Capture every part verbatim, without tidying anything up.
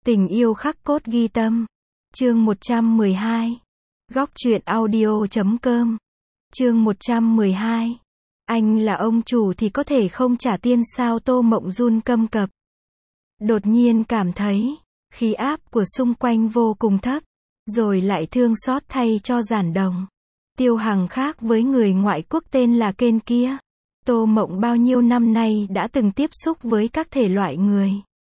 Tình yêu khắc cốt ghi tâm. Chương một trăm mười hai. Góc truyện audio chấm com. Chương một trăm mười hai. Anh là ông chủ thì có thể không trả tiền sao? Tô Mộng run câm cập. Đột nhiên cảm thấy, khí áp của xung quanh vô cùng thấp, rồi lại thương xót thay cho Giản Đồng. Tiêu Hằng khác với người ngoại quốc tên là Kên kia. Tô Mộng bao nhiêu năm nay đã từng tiếp xúc với các thể loại người,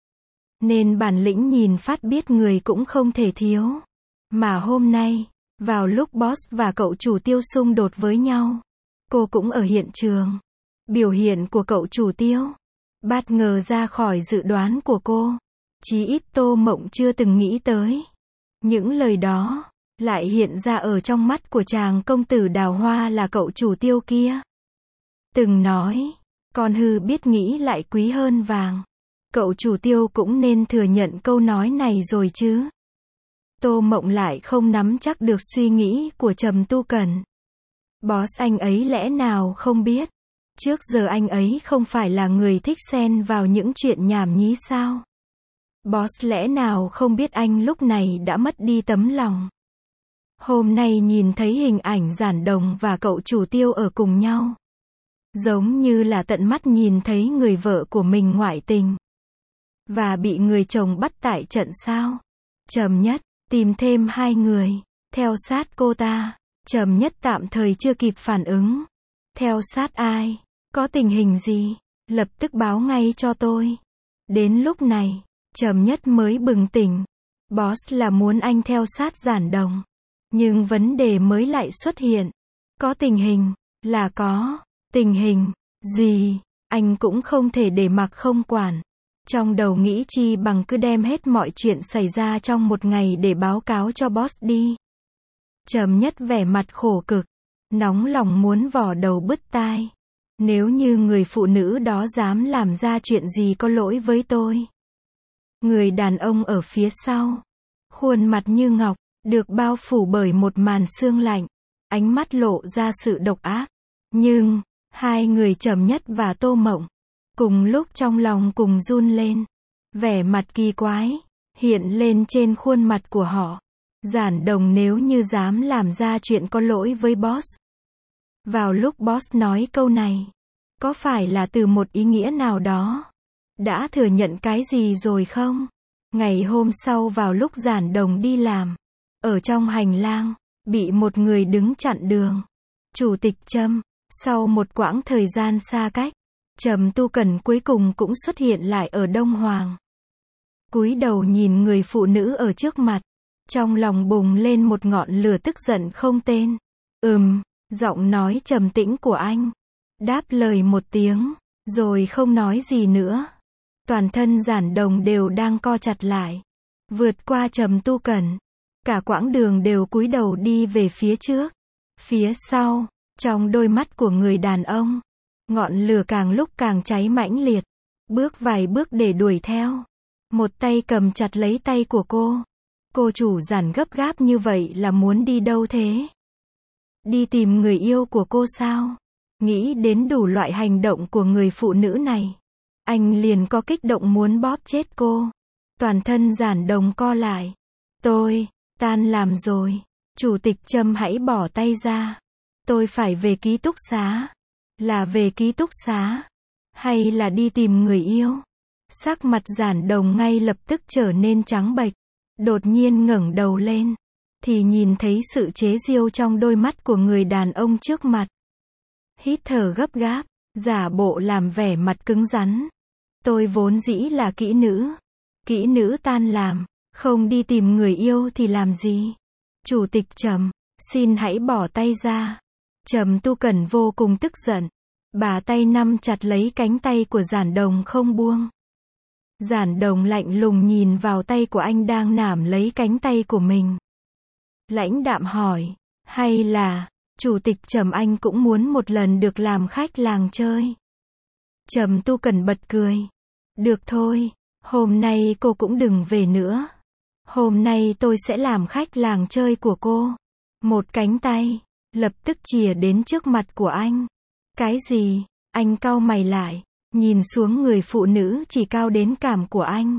nên bản lĩnh nhìn phát biết người cũng không thể thiếu. Mà hôm nay, vào lúc boss và cậu chủ Tiêu xung đột với nhau, cô cũng ở hiện trường. Biểu hiện của cậu chủ Tiêu bất ngờ ra khỏi dự đoán của cô. Chí ít Tô Mộng chưa từng nghĩ tới. Những lời đó lại hiện ra ở trong mắt của chàng công tử đào hoa là cậu chủ Tiêu kia. Từng nói, con hư biết nghĩ lại quý hơn vàng. Cậu chủ Tiêu cũng nên thừa nhận câu nói này rồi chứ. Tô Mộng lại không nắm chắc được suy nghĩ của Trầm Tu Cẩn. Boss anh ấy lẽ nào không biết? Trước giờ anh ấy không phải là người thích xen vào những chuyện nhảm nhí sao? Boss lẽ nào không biết anh lúc này đã mất đi tấm lòng? Hôm nay nhìn thấy hình ảnh Giản Đồng và cậu chủ Tiêu ở cùng nhau, giống như là tận mắt nhìn thấy người vợ của mình ngoại tình và bị người chồng bắt tại trận sao? Trầm Nhất tìm thêm hai người theo sát cô ta. Trầm Nhất tạm thời chưa kịp phản ứng. Theo sát ai? Có tình hình gì? Lập tức báo ngay cho tôi. Đến lúc này, Trầm Nhất mới bừng tỉnh. Boss là muốn anh theo sát Giản Đồng, nhưng vấn đề mới lại xuất hiện. Có tình hình, là có. Tình hình gì? Anh cũng không thể để mặc không quản. Trong đầu nghĩ chi bằng cứ đem hết mọi chuyện xảy ra trong một ngày để báo cáo cho boss đi. Trầm Nhất vẻ mặt khổ cực, nóng lòng muốn vò đầu bứt tai. Nếu như người phụ nữ đó dám làm ra chuyện gì có lỗi với tôi. Người đàn ông ở phía sau, khuôn mặt như ngọc, được bao phủ bởi một màn sương lạnh, ánh mắt lộ ra sự độc ác. Nhưng, hai người Trầm Nhất và Tô Mộng, cùng lúc trong lòng cùng run lên. Vẻ mặt kỳ quái hiện lên trên khuôn mặt của họ. Giản Đồng nếu như dám làm ra chuyện có lỗi với boss. Vào lúc boss nói câu này, có phải là từ một ý nghĩa nào đó đã thừa nhận cái gì rồi không? Ngày hôm sau vào lúc Giản Đồng đi làm, ở trong hành lang, bị một người đứng chặn đường. Chủ tịch Trầm. Sau một quãng thời gian xa cách, Trầm Tu Cẩn cuối cùng cũng xuất hiện lại ở Đông Hoàng. Cúi đầu nhìn người phụ nữ ở trước mặt, trong lòng bùng lên một ngọn lửa tức giận không tên. Ừm, giọng nói trầm tĩnh của anh đáp lời một tiếng, rồi không nói gì nữa. Toàn thân Giản Đồng đều đang co chặt lại. Vượt qua Trầm Tu Cẩn, cả quãng đường đều cúi đầu đi về phía trước. Phía sau, trong đôi mắt của người đàn ông, ngọn lửa càng lúc càng cháy mãnh liệt. Bước vài bước để đuổi theo. Một tay cầm chặt lấy tay của cô. Cô chủ Giản gấp gáp như vậy là muốn đi đâu thế? Đi tìm người yêu của cô sao? Nghĩ đến đủ loại hành động của người phụ nữ này, anh liền có kích động muốn bóp chết cô. Toàn thân Giản Đồng co lại. Tôi, tan làm rồi. Chủ tịch Trầm hãy bỏ tay ra. Tôi phải về ký túc xá. Là về ký túc xá? Hay là đi tìm người yêu? Sắc mặt Giản Đồng ngay lập tức trở nên trắng bệch. Đột nhiên ngẩng đầu lên, thì nhìn thấy sự chế giễu trong đôi mắt của người đàn ông trước mặt. Hít thở gấp gáp, giả bộ làm vẻ mặt cứng rắn. Tôi vốn dĩ là kỹ nữ. Kỹ nữ tan làm, không đi tìm người yêu thì làm gì? Chủ tịch Trầm, xin hãy bỏ tay ra. Trầm Tu Cẩn vô cùng tức giận. Bà tay nắm chặt lấy cánh tay của Giản Đồng không buông. Giản Đồng lạnh lùng nhìn vào tay của anh đang nắm lấy cánh tay của mình. Lãnh đạm hỏi, hay là, Chủ tịch Trầm anh cũng muốn một lần được làm khách làng chơi? Trầm Tu Cẩn bật cười. Được thôi, hôm nay cô cũng đừng về nữa. Hôm nay tôi sẽ làm khách làng chơi của cô. Một cánh tay, lập tức chìa đến trước mặt của anh. Cái gì? Anh cau mày lại, nhìn xuống người phụ nữ chỉ cao đến cằm của anh.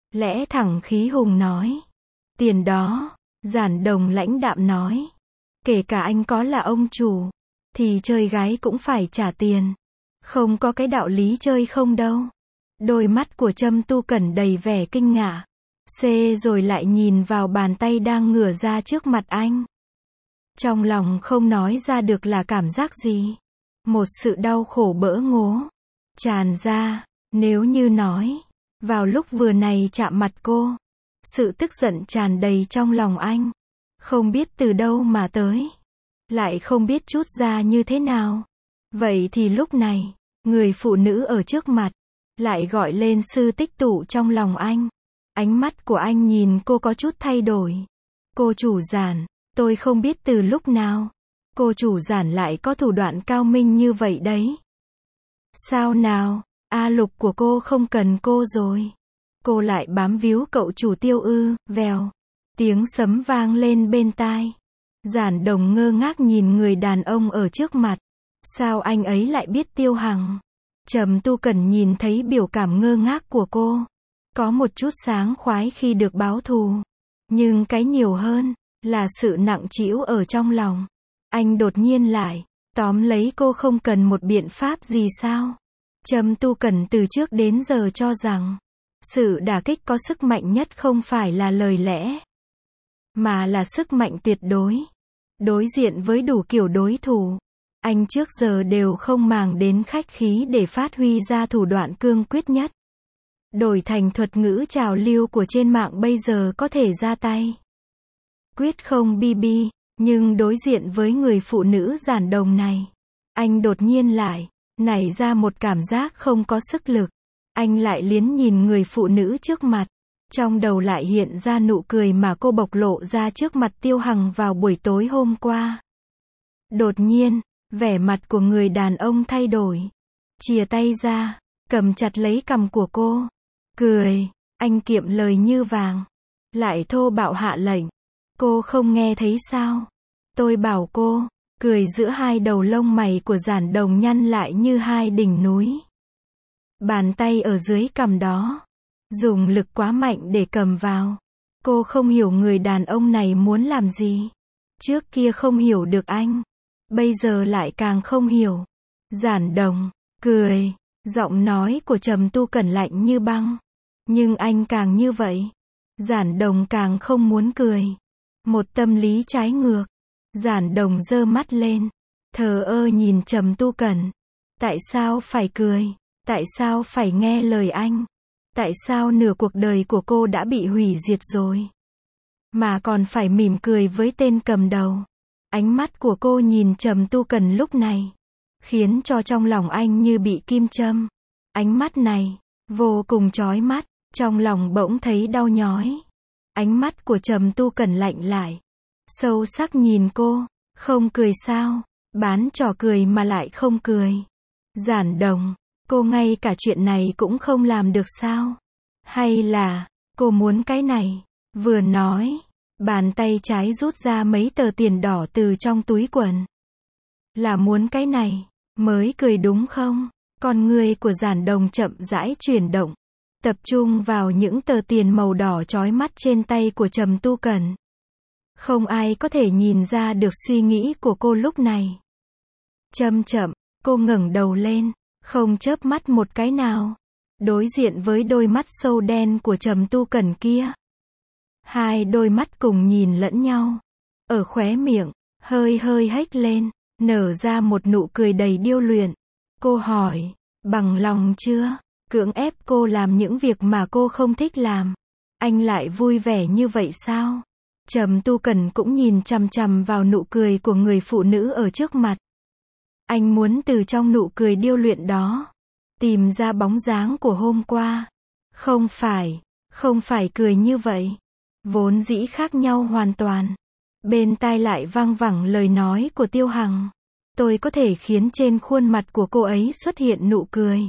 lẽ thẳng khí hùng nói. Tiền đó, Giản Đồng lãnh đạm nói. Kể cả anh có là ông chủ, thì chơi gái cũng phải trả tiền. Không có cái đạo lý chơi không đâu. Đôi mắt của Trâm Tu Cẩn đầy vẻ kinh ngạc. Xê rồi lại nhìn vào bàn tay đang ngửa ra trước mặt anh. Trong lòng không nói ra được là cảm giác gì. Một sự đau khổ bỡ ngố tràn ra, nếu như nói, vào lúc vừa này chạm mặt cô, sự tức giận tràn đầy trong lòng anh. Không biết từ đâu mà tới, lại không biết trút ra như thế nào. Vậy thì lúc này, người phụ nữ ở trước mặt, lại gọi lên sư tích tụ trong lòng anh. Ánh mắt của anh nhìn cô có chút thay đổi. Cô chủ Giản, tôi không biết từ lúc nào, cô chủ Giản lại có thủ đoạn cao minh như vậy đấy. Sao nào, A Lục của cô không cần cô rồi. Cô lại bám víu cậu chủ Tiêu ư, vèo. Tiếng sấm vang lên bên tai. Giản Đồng ngơ ngác nhìn người đàn ông ở trước mặt. Sao anh ấy lại biết Tiêu Hằng? Trầm Tu Cẩn nhìn thấy biểu cảm ngơ ngác của cô. Có một chút sáng khoái khi được báo thù. Nhưng cái nhiều hơn, là sự nặng trĩu ở trong lòng. Anh đột nhiên lại, tóm lấy cô không cần một biện pháp gì sao? Trầm Tu Cẩn từ trước đến giờ cho rằng, sự đả kích có sức mạnh nhất không phải là lời lẽ, mà là sức mạnh tuyệt đối. Đối diện với đủ kiểu đối thủ, anh trước giờ đều không màng đến khách khí để phát huy ra thủ đoạn cương quyết nhất. Đổi thành thuật ngữ trào lưu của trên mạng bây giờ có thể ra tay quyết không bi bi, nhưng đối diện với người phụ nữ Giản Đồng này, anh đột nhiên lại nảy ra một cảm giác không có sức lực. Anh lại liếc nhìn người phụ nữ trước mặt, trong đầu lại hiện ra nụ cười mà cô bộc lộ ra trước mặt Tiêu Hằng vào buổi tối hôm qua. Đột nhiên, vẻ mặt của người đàn ông thay đổi, chìa tay ra, cầm chặt lấy cằm của cô, cười. Anh kiệm lời như vàng, lại thô bạo hạ lệnh. Cô không nghe thấy sao? Tôi bảo cô. Cười giữa hai đầu lông mày của Giản Đồng nhăn lại như hai đỉnh núi. Bàn tay ở dưới cằm đó, dùng lực quá mạnh để cầm vào. Cô không hiểu người đàn ông này muốn làm gì. Trước kia không hiểu được anh, bây giờ lại càng không hiểu. Giản Đồng cười, giọng nói của Trầm Tu Cẩn lạnh như băng. Nhưng anh càng như vậy, Giản Đồng càng không muốn cười. Một tâm lý trái ngược. Giản Đồng giơ mắt lên, thờ ơ nhìn Trầm Tu Cẩn. Tại sao phải cười? Tại sao phải nghe lời anh? Tại sao nửa cuộc đời của cô đã bị hủy diệt rồi, mà còn phải mỉm cười với tên cầm đầu? Ánh mắt của cô nhìn Trầm Tu Cẩn lúc này, khiến cho trong lòng anh như bị kim châm. Ánh mắt này, vô cùng chói mắt, trong lòng bỗng thấy đau nhói. Ánh mắt của Trầm Tu Cẩn lạnh lại, sâu sắc nhìn cô. Không cười sao? Bán trò cười mà lại không cười. Giản Đồng, cô ngay cả chuyện này cũng không làm được sao? Hay là, cô muốn cái này? Vừa nói, bàn tay trái rút ra mấy tờ tiền đỏ từ trong túi quần. Là muốn cái này, mới cười đúng không? Con người của Giản Đồng chậm rãi chuyển động, tập trung vào những tờ tiền màu đỏ chói mắt trên tay của Trầm Tu Cẩn. Không ai có thể nhìn ra được suy nghĩ của cô lúc này. Chậm chậm, cô ngẩng đầu lên, không chớp mắt một cái nào, đối diện với đôi mắt sâu đen của Trầm Tu Cẩn kia. Hai đôi mắt cùng nhìn lẫn nhau, ở khóe miệng, hơi hơi hếch lên, nở ra một nụ cười đầy điêu luyện. Cô hỏi, bằng lòng chưa? Cưỡng ép cô làm những việc mà cô không thích làm. Anh lại vui vẻ như vậy sao? Trầm Tu Cẩn cũng nhìn chằm chằm vào nụ cười của người phụ nữ ở trước mặt. Anh muốn từ trong nụ cười điêu luyện đó, tìm ra bóng dáng của hôm qua. Không phải, không phải cười như vậy. Vốn dĩ khác nhau hoàn toàn. Bên tai lại vang vẳng lời nói của Tiêu Hằng. Tôi có thể khiến trên khuôn mặt của cô ấy xuất hiện nụ cười.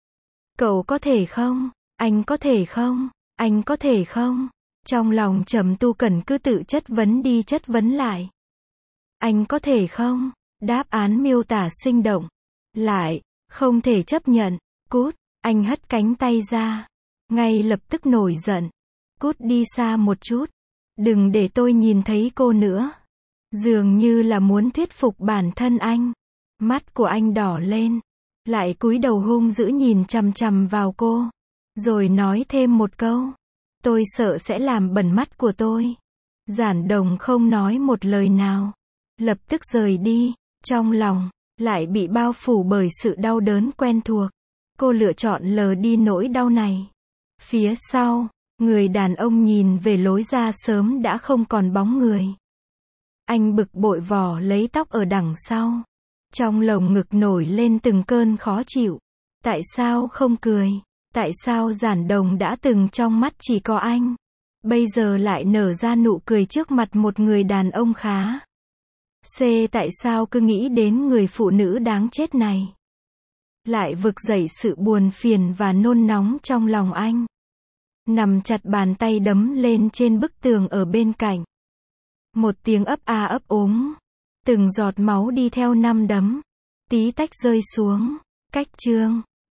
Cậu có thể không? Anh có thể không? Anh có thể không? Trong lòng Trầm Tu Cẩn cứ tự chất vấn đi chất vấn lại. Anh có thể không? Đáp án miêu tả sinh động. Lại, không thể chấp nhận. Cút, anh hất cánh tay ra. Ngay lập tức nổi giận. Cút đi xa một chút. Đừng để tôi nhìn thấy cô nữa. Dường như là muốn thuyết phục bản thân anh. Mắt của anh đỏ lên. Lại cúi đầu hung dữ nhìn chằm chằm vào cô. Rồi nói thêm một câu. Tôi sợ sẽ làm bẩn mắt của tôi. Giản Đồng không nói một lời nào. Lập tức rời đi. Trong lòng, lại bị bao phủ bởi sự đau đớn quen thuộc. Cô lựa chọn lờ đi nỗi đau này. Phía sau, người đàn ông nhìn về lối ra sớm đã không còn bóng người. Anh bực bội vò lấy tóc ở đằng sau. Trong lồng ngực nổi lên từng cơn khó chịu. Tại sao không cười? Tại sao Giản Đồng đã từng trong mắt chỉ có anh? Bây giờ lại nở ra nụ cười trước mặt một người đàn ông khá. C. Tại sao cứ nghĩ đến người phụ nữ đáng chết này? Lại vực dậy sự buồn phiền và nôn nóng trong lòng anh. Nằm chặt bàn tay đấm lên trên bức tường ở bên cạnh. Một tiếng ấp a ấp úng. Từng giọt máu đi theo năm đấm. Tí tách rơi xuống. Cách chương.